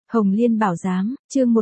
Hồng Liên Bảo Giám, chương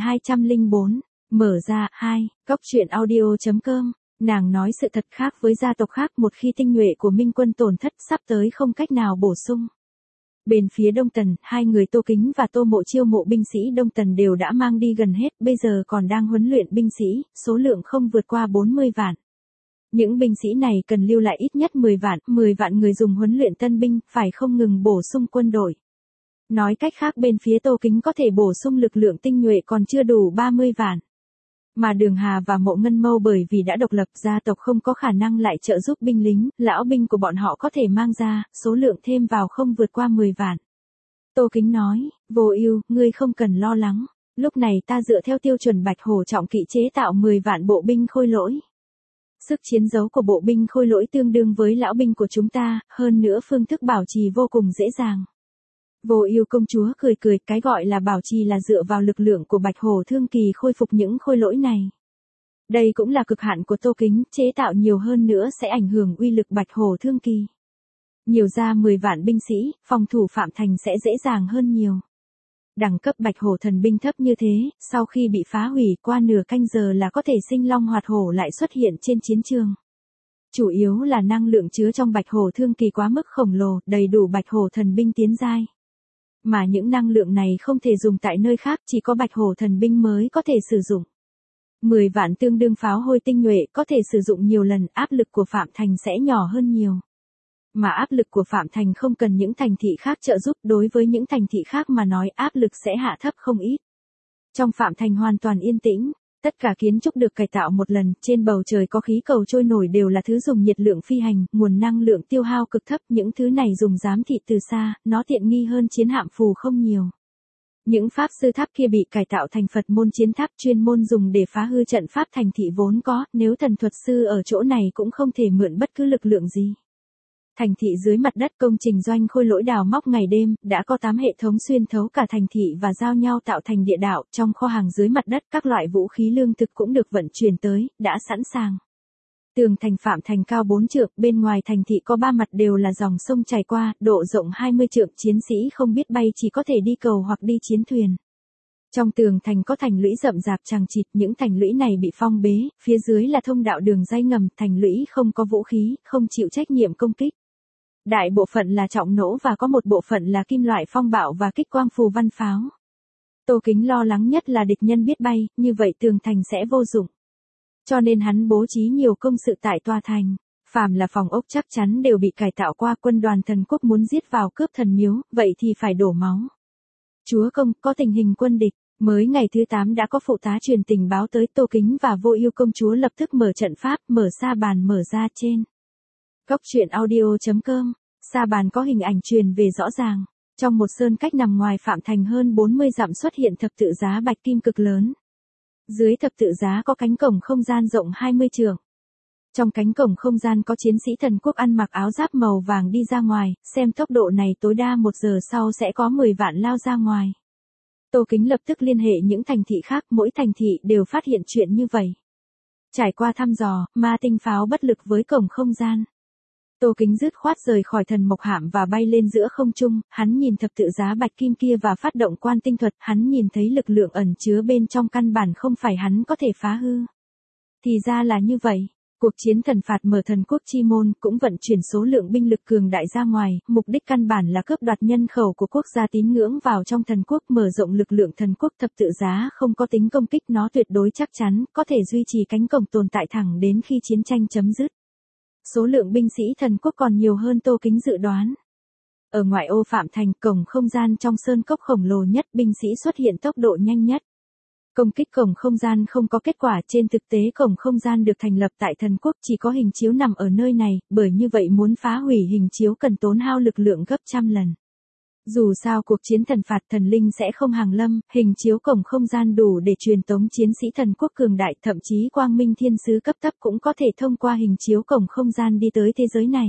1204, mở ra, 2, Cóc truyện audio.com, nàng nói sự thật khác với gia tộc khác một khi tinh nhuệ của Minh Quân tổn thất sắp tới không cách nào bổ sung. Bên phía Đông Tần, hai người Tô Kính và Tô Mộ chiêu mộ binh sĩ Đông Tần đều đã mang đi gần hết, bây giờ còn đang huấn luyện binh sĩ, số lượng không vượt qua 40 vạn. Những binh sĩ này cần lưu lại ít nhất 10 vạn người dùng huấn luyện tân binh, phải không ngừng bổ sung quân đội. Nói cách khác bên phía Tô Kính có thể bổ sung lực lượng tinh nhuệ còn chưa đủ 30 vạn. Mà Đường Hà và Mộ Ngân Mâu bởi vì đã độc lập gia tộc không có khả năng lại trợ giúp binh lính, lão binh của bọn họ có thể mang ra, số lượng thêm vào không vượt qua 10 vạn. Tô Kính nói, Vô Ưu, ngươi không cần lo lắng, lúc này ta dựa theo tiêu chuẩn Bạch Hổ trọng kỵ chế tạo 10 vạn bộ binh khôi lỗi. Sức chiến đấu của bộ binh khôi lỗi tương đương với lão binh của chúng ta, hơn nữa phương thức bảo trì vô cùng dễ dàng. Vô Ưu công chúa cười cười, cái gọi là bảo trì là dựa vào lực lượng của Bạch Hổ Thương Kỳ khôi phục những khôi lỗi này. Đây cũng là cực hạn của Tô Kính, chế tạo nhiều hơn nữa sẽ ảnh hưởng uy lực Bạch Hổ Thương Kỳ. Nhiều ra 10 vạn binh sĩ, phòng thủ Phạm Thành sẽ dễ dàng hơn nhiều. Đẳng cấp Bạch Hổ thần binh thấp như thế, sau khi bị phá hủy qua nửa canh giờ là có thể sinh long hoạt hổ lại xuất hiện trên chiến trường. Chủ yếu là năng lượng chứa trong Bạch Hổ Thương Kỳ quá mức khổng lồ, đầy đủ Bạch Hổ thần binh tiến giai. Mà những năng lượng này không thể dùng tại nơi khác, chỉ có Bạch Hổ thần binh mới có thể sử dụng. 10 vạn tương đương pháo hôi tinh nhuệ có thể sử dụng nhiều lần, áp lực của Phạm Thành sẽ nhỏ hơn nhiều. Mà áp lực của Phạm Thành không cần những thành thị khác trợ giúp, đối với những thành thị khác mà nói áp lực sẽ hạ thấp không ít. Trong Phạm Thành hoàn toàn yên tĩnh, tất cả kiến trúc được cải tạo một lần, trên bầu trời có khí cầu trôi nổi đều là thứ dùng nhiệt lượng phi hành, nguồn năng lượng tiêu hao cực thấp, những thứ này dùng giám thị từ xa, nó tiện nghi hơn chiến hạm phù không nhiều. Những pháp sư tháp kia bị cải tạo thành Phật môn chiến tháp chuyên môn dùng để phá hư trận pháp thành thị vốn có, nếu thần thuật sư ở chỗ này cũng không thể mượn bất cứ lực lượng gì. Thành thị dưới mặt đất công trình doanh khôi lỗi đào móc ngày đêm, đã có 8 hệ thống xuyên thấu cả thành thị và giao nhau tạo thành địa đạo, trong kho hàng dưới mặt đất các loại vũ khí lương thực cũng được vận chuyển tới, đã sẵn sàng. Tường thành Phạm Thành cao 4 trượng, bên ngoài thành thị có 3 mặt đều là dòng sông chảy qua, độ rộng 20 trượng, chiến sĩ không biết bay chỉ có thể đi cầu hoặc đi chiến thuyền. Trong tường thành có thành lũy rậm rạp chằng chịt, những thành lũy này bị phong bế, phía dưới là thông đạo đường ray ngầm, thành lũy không có vũ khí, không chịu trách nhiệm công kích. Đại bộ phận là trọng nỗ và có một bộ phận là kim loại phong bạo và kích quang phù văn pháo. Tô Kính lo lắng nhất là địch nhân biết bay, như vậy tường thành sẽ vô dụng. Cho nên hắn bố trí nhiều công sự tại tòa thành. Phàm là phòng ốc chắc chắn đều bị cải tạo qua, quân đoàn thần quốc muốn giết vào cướp thần miếu, vậy thì phải đổ máu. Chúa công, có tình hình quân địch. Mới ngày thứ 8 đã có phụ tá truyền tình báo tới, Tô Kính và Vô Ưu công chúa lập tức mở trận pháp, mở sa bàn mở ra trên. Cóc truyện audio.com, sa bàn có hình ảnh truyền về rõ ràng. Trong một sơn cách nằm ngoài Phạm Thành hơn 40 dặm xuất hiện thập tự giá bạch kim cực lớn. Dưới thập tự giá có cánh cổng không gian rộng 20 trượng. Trong cánh cổng không gian có chiến sĩ thần quốc ăn mặc áo giáp màu vàng đi ra ngoài, xem tốc độ này tối đa 1 giờ sau sẽ có 10 vạn lao ra ngoài. Tô Kính lập tức liên hệ những thành thị khác, mỗi thành thị đều phát hiện chuyện như vậy. Trải qua thăm dò, ma tinh pháo bất lực với cổng không gian. Tô Kính dứt khoát rời khỏi thần mộc hạm và bay lên giữa không trung, hắn nhìn thập tự giá bạch kim kia và phát động quan tinh thuật, hắn nhìn thấy lực lượng ẩn chứa bên trong căn bản không phải hắn có thể phá hư. Thì ra là như vậy. Cuộc chiến thần phạt mở thần quốc chi môn cũng vận chuyển số lượng binh lực cường đại ra ngoài, mục đích căn bản là cướp đoạt nhân khẩu của quốc gia tín ngưỡng vào trong thần quốc, mở rộng lực lượng thần quốc. Thập tự giá không có tính công kích, nó tuyệt đối chắc chắn, có thể duy trì cánh cổng tồn tại thẳng đến khi chiến tranh chấm dứt. Số lượng binh sĩ thần quốc còn nhiều hơn Tô Kính dự đoán. Ở ngoại ô Phạm Thành, cổng không gian trong sơn cốc khổng lồ nhất, binh sĩ xuất hiện tốc độ nhanh nhất. Công kích cổng không gian không có kết quả, trên thực tế cổng không gian được thành lập tại thần quốc, chỉ có hình chiếu nằm ở nơi này, bởi như vậy muốn phá hủy hình chiếu cần tốn hao lực lượng gấp trăm lần. Dù sao cuộc chiến thần phạt thần linh sẽ không hàng lâm, hình chiếu cổng không gian đủ để truyền tống chiến sĩ thần quốc cường đại, thậm chí quang minh thiên sứ cấp thấp cũng có thể thông qua hình chiếu cổng không gian đi tới thế giới này.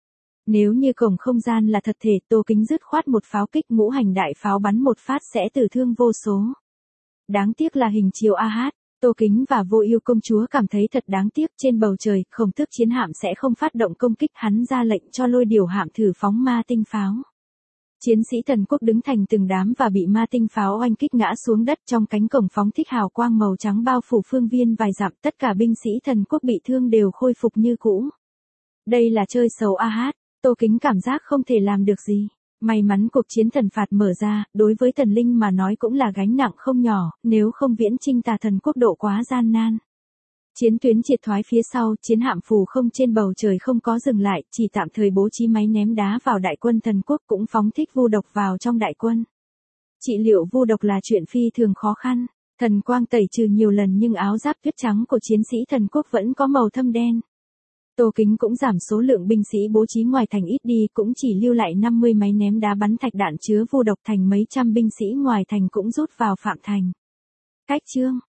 Nếu như cổng không gian là thật thể, Tô Kính dứt khoát một pháo kích ngũ hành đại pháo bắn một phát sẽ tử thương vô số. Đáng tiếc là hình chiếu AH, Tô Kính và Vô Ưu công chúa cảm thấy thật đáng tiếc, trên bầu trời, Khổng Tước chiến hạm sẽ không phát động công kích, hắn ra lệnh cho Lôi Điểu hạm thử phóng ma tinh pháo. Chiến sĩ thần quốc đứng thành từng đám và bị ma tinh pháo oanh kích ngã xuống đất, trong cánh cổng phóng thích hào quang màu trắng bao phủ phương viên vài dặm, tất cả binh sĩ thần quốc bị thương đều khôi phục như cũ. Đây là chơi xấu a hát, Tô Kính cảm giác không thể làm được gì. May mắn cuộc chiến thần phạt mở ra, đối với thần linh mà nói cũng là gánh nặng không nhỏ, nếu không viễn chinh tà thần quốc độ quá gian nan. Chiến tuyến triệt thoái phía sau, chiến hạm phù không trên bầu trời không có dừng lại, chỉ tạm thời bố trí máy ném đá vào đại quân thần quốc, cũng phóng thích vu độc vào trong đại quân. Trị liệu vu độc là chuyện phi thường khó khăn, thần quang tẩy trừ nhiều lần nhưng áo giáp tuyết trắng của chiến sĩ thần quốc vẫn có màu thâm đen. Tô Kính cũng giảm số lượng binh sĩ bố trí ngoài thành ít đi, cũng chỉ lưu lại 50 máy ném đá bắn thạch đạn chứa vu độc, thành mấy trăm binh sĩ ngoài thành cũng rút vào phạm thành. Cách chương